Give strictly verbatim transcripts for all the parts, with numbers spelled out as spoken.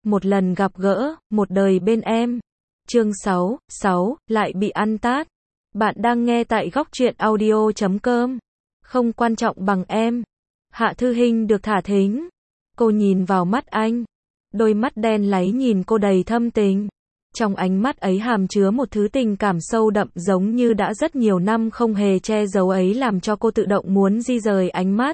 một lần gặp gỡ, một đời bên em. Chương sáu, sáu, lại bị ăn tát. Bạn đang nghe tại góc truyện audio chấm com. Không quan trọng bằng em. Hạ Thư Hinh được thả thính. Cô nhìn vào mắt anh. Đôi mắt đen láy nhìn cô đầy thâm tình. Trong ánh mắt ấy hàm chứa một thứ tình cảm sâu đậm giống như đã rất nhiều năm không hề che giấu ấy làm cho cô tự động muốn di rời ánh mắt.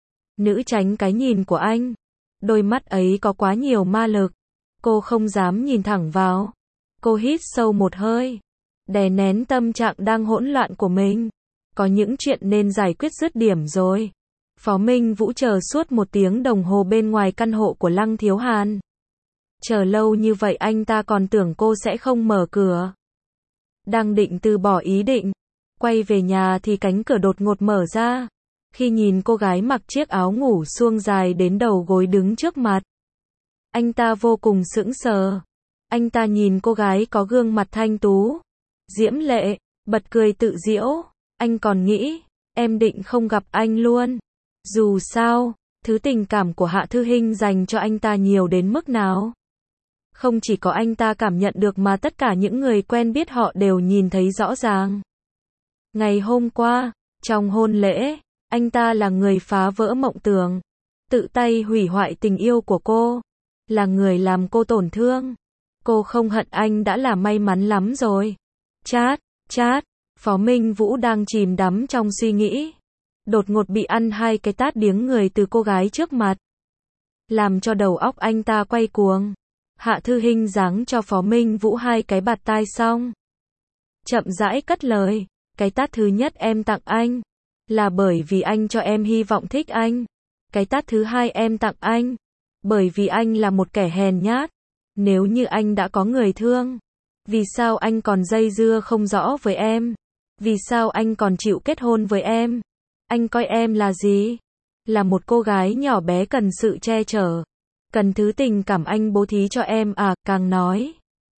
Nữ tránh cái nhìn của anh. Đôi mắt ấy có quá nhiều ma lực. Cô không dám nhìn thẳng vào. Cô hít sâu một hơi. Đè nén tâm trạng đang hỗn loạn của mình. Có những chuyện nên giải quyết dứt điểm rồi. Phó Minh Vũ chờ suốt một tiếng đồng hồ bên ngoài căn hộ của Lăng Thiếu Hàn. Chờ lâu như vậy anh ta còn tưởng cô sẽ không mở cửa. Đang định từ bỏ ý định. Quay về nhà thì cánh cửa đột ngột mở ra. Khi nhìn cô gái mặc chiếc áo ngủ suông dài đến đầu gối đứng trước mặt. Anh ta vô cùng sững sờ. Anh ta nhìn cô gái có gương mặt thanh tú, diễm lệ, bật cười tự giễu. Anh còn nghĩ, em định không gặp anh luôn. Dù sao, thứ tình cảm của Hạ Thư Hinh dành cho anh ta nhiều đến mức nào. Không chỉ có anh ta cảm nhận được mà tất cả những người quen biết họ đều nhìn thấy rõ ràng. Ngày hôm qua, trong hôn lễ, anh ta là người phá vỡ mộng tưởng, tự tay hủy hoại tình yêu của cô, là người làm cô tổn thương. Cô không hận anh đã là may mắn lắm rồi. Chát, chát, Phó Minh Vũ đang chìm đắm trong suy nghĩ. Đột ngột bị ăn hai cái tát điếng người từ cô gái trước mặt. Làm cho đầu óc anh ta quay cuồng. Hạ Thư Hinh giáng cho Phó Minh Vũ hai cái bạt tai xong. Chậm rãi cất lời. Cái tát thứ nhất em tặng anh. Là bởi vì anh cho em hy vọng thích anh. Cái tát thứ hai em tặng anh. Bởi vì anh là một kẻ hèn nhát. Nếu như anh đã có người thương, vì sao anh còn dây dưa không rõ với em? Vì sao anh còn chịu kết hôn với em? Anh coi em là gì? Là một cô gái nhỏ bé cần sự che chở, cần thứ tình cảm anh bố thí cho em à? Càng nói,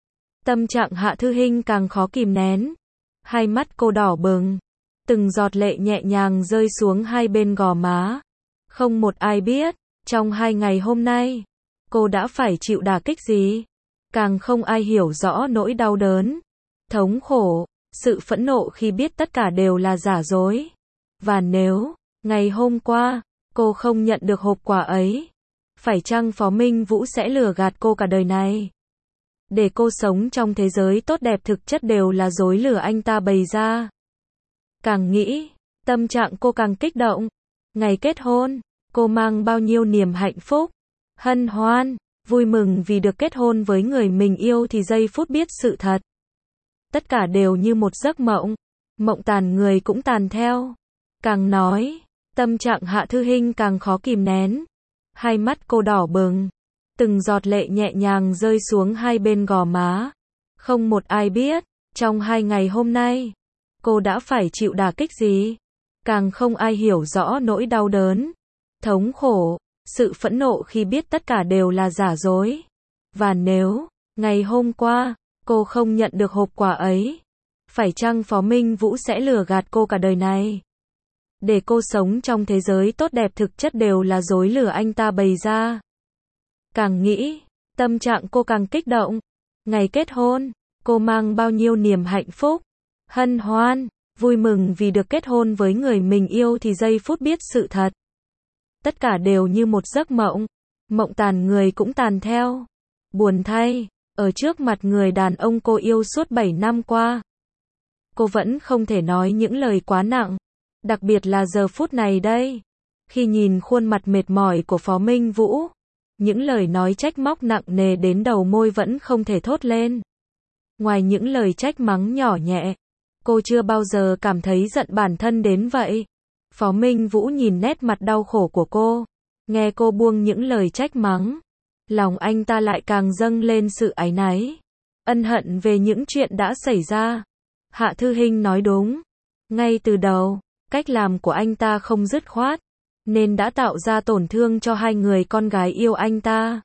tâm trạng Hạ Thư Hinh càng khó kìm nén. Hai mắt cô đỏ bừng, từng giọt lệ nhẹ nhàng rơi xuống hai bên gò má. Không một ai biết, trong hai ngày hôm nay, cô đã phải chịu đả kích gì. Càng không ai hiểu rõ nỗi đau đớn, thống khổ, sự phẫn nộ khi biết tất cả đều là giả dối. Và nếu, ngày hôm qua, cô không nhận được hộp quà ấy, phải chăng Phó Minh Vũ sẽ lừa gạt cô cả đời này? Để cô sống trong thế giới tốt đẹp thực chất đều là dối lừa anh ta bày ra. Càng nghĩ, tâm trạng cô càng kích động. Ngày kết hôn, cô mang bao nhiêu niềm hạnh phúc, hân hoan, vui mừng vì được kết hôn với người mình yêu thì giây phút biết sự thật. Tất cả đều như một giấc mộng. Mộng tàn người cũng tàn theo. Càng nói, tâm trạng Hạ Thư Hinh càng khó kìm nén. Hai mắt cô đỏ bừng. Từng giọt lệ nhẹ nhàng rơi xuống hai bên gò má. Không một ai biết, trong hai ngày hôm nay, cô đã phải chịu đả kích gì. Càng không ai hiểu rõ nỗi đau đớn, thống khổ, sự phẫn nộ khi biết tất cả đều là giả dối. Và nếu, ngày hôm qua, cô không nhận được hộp quà ấy, phải chăng Phó Minh Vũ sẽ lừa gạt cô cả đời này? Để cô sống trong thế giới tốt đẹp thực chất đều là dối lừa anh ta bày ra. Càng nghĩ, tâm trạng cô càng kích động. Ngày kết hôn, cô mang bao nhiêu niềm hạnh phúc, hân hoan, vui mừng vì được kết hôn với người mình yêu thì giây phút biết sự thật. Tất cả đều như một giấc mộng. Mộng tàn người cũng tàn theo. Buồn thay, ở trước mặt người đàn ông cô yêu suốt bảy năm qua, cô vẫn không thể nói những lời quá nặng. Đặc biệt là giờ phút này đây. Khi nhìn khuôn mặt mệt mỏi của Phó Minh Vũ, những lời nói trách móc nặng nề đến đầu môi vẫn không thể thốt lên. Ngoài những lời trách mắng nhỏ nhẹ, cô chưa bao giờ cảm thấy giận bản thân đến vậy. Phó Minh Vũ nhìn nét mặt đau khổ của cô, nghe cô buông những lời trách mắng, lòng anh ta lại càng dâng lên sự áy náy, ân hận về những chuyện đã xảy ra. Hạ Thư Hinh nói đúng. Ngay từ đầu, cách làm của anh ta không dứt khoát, nên đã tạo ra tổn thương cho hai người con gái yêu anh ta.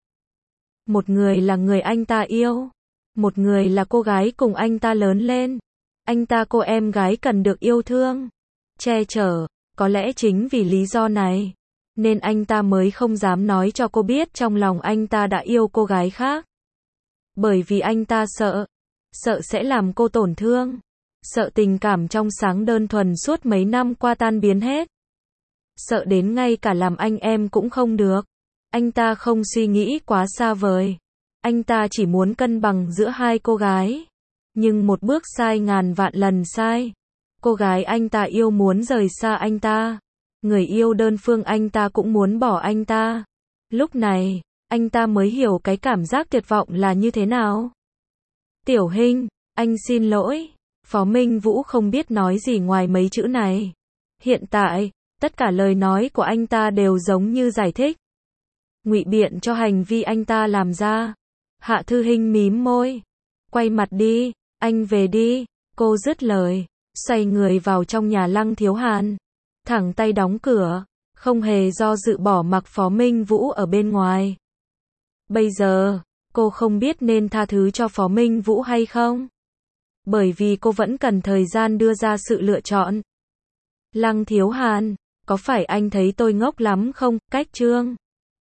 Một người là người anh ta yêu, một người là cô gái cùng anh ta lớn lên. Anh ta cô em gái cần được yêu thương, che chở. Có lẽ chính vì lý do này, Nên anh ta mới không dám nói cho cô biết trong lòng anh ta đã yêu cô gái khác. Bởi vì anh ta sợ. Sợ sẽ làm cô tổn thương. Sợ tình cảm trong sáng đơn thuần suốt mấy năm qua tan biến hết. Sợ đến ngay cả làm anh em cũng không được. Anh ta không suy nghĩ quá xa vời. Anh ta chỉ muốn cân bằng giữa hai cô gái. Nhưng một bước sai ngàn vạn lần sai. Cô gái anh ta yêu muốn rời xa anh ta. Người yêu đơn phương anh ta cũng muốn bỏ anh ta. Lúc này, anh ta mới hiểu cái cảm giác tuyệt vọng là như thế nào. Tiểu Hinh, anh xin lỗi. Phó Minh Vũ không biết nói gì ngoài mấy chữ này. Hiện tại, tất cả lời nói của anh ta đều giống như giải thích. Ngụy biện cho hành vi anh ta làm ra. Hạ Thư Hinh mím môi. Quay mặt đi, anh về đi. Cô dứt lời, xoay người vào trong nhà Lăng Thiếu Hàn. Thẳng tay đóng cửa, không hề do dự bỏ mặc Phó Minh Vũ ở bên ngoài. Bây giờ, cô không biết nên tha thứ cho Phó Minh Vũ hay không. Bởi vì cô vẫn cần thời gian đưa ra sự lựa chọn. Lăng Thiếu Hàn, có phải anh thấy tôi ngốc lắm không? Cách Trương